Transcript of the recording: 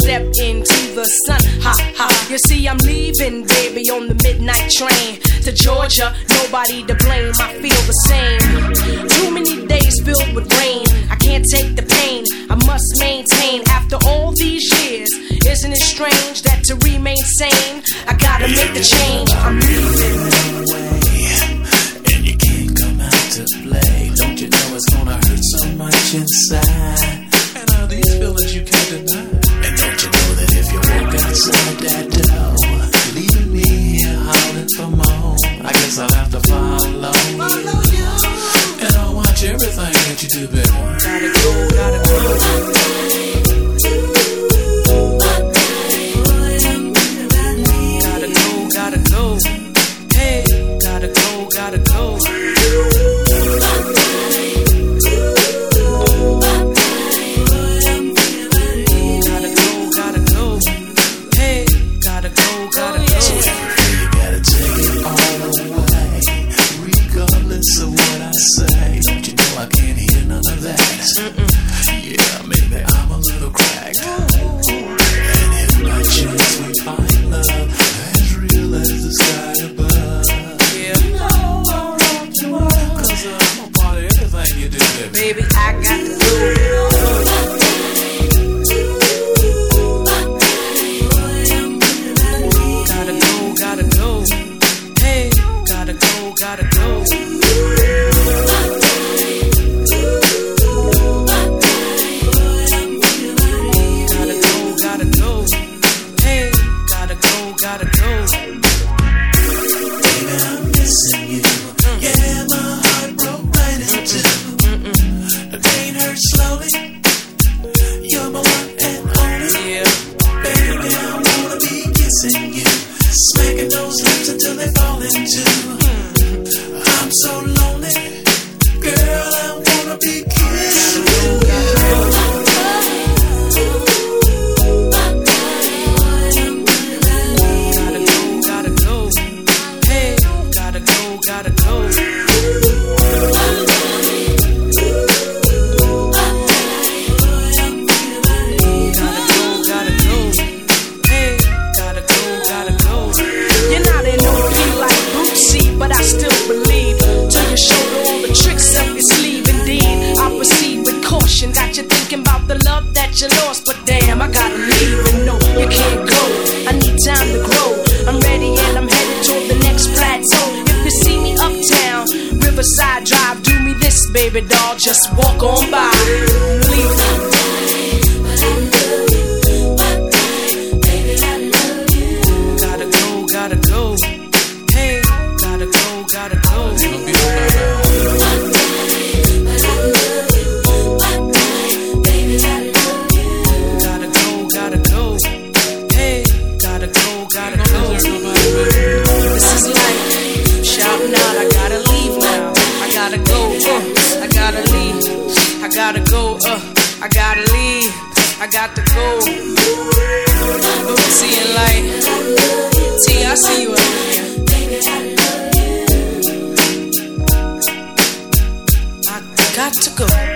step into the sun. Ha ha. You see, I'm leaving, baby, on the midnight train to Georgia. Nobody to blame. I feel the same. Too many days filled with rain. I can't take the pain. I must maintain after all these years. Isn't it strange that to remain sane, I gotta make the change? I'm leaving. And you can't come out to play. Don't you know it's gonna hurt so much inside? And all these feelings you can't deny. And don't you know that if you walk outside that door, leaving me here howling for more, I guess I'll have to follow you. And I'll watch everything that you do, baby. Gotta go, gotta go. Gotta go, hey, gotta go, gotta go. Gotta go, gotta go, hey, gotta go, gotta go. So you gotta take it all away, regardless of what I say. Don't you know I can't hear none of that? Yeah, maybe I'm a little cracked. And if by chance we find love as the sky above, yeah, you know I'll rock you up, 'cause I'm a part of everything you do, baby. Baby, I got to go. Gotta go, gotta go. Hey, gotta go, gotta go. Gotta go, gotta go. Hey, gotta go, gotta go. Baby, I'm missing you. Yeah, my heart broke right in two. The pain hurts slowly. You're my one and only. Yeah. Baby, I wanna be kissing you, smacking those lips until they fall into. I'm so lonely, girl, I wanna be kissing you. Gotta go. Gotta go. Hey, gotta go. You're not an OP like Bootsy, but I still believe. Till you showed all the tricks up your sleeve. Indeed, I proceed with caution. Got you thinking about the love that you lost, but damn, I gotta leave. And no, you can't go. I need time to grow. I'm ready and I'm headed toward the next plateau. If you see me uptown, Riverside Drive, do me this, baby doll, just walk on by. Leave. Gotta go. Hey, gotta go. Gotta go, gotta go. Hey, gotta go. This is life. Shouting out, I gotta leave now. I gotta go, I gotta leave. I gotta go, I gotta leave. I got to go. Lucy and Light. T, I see you out here. I got to go.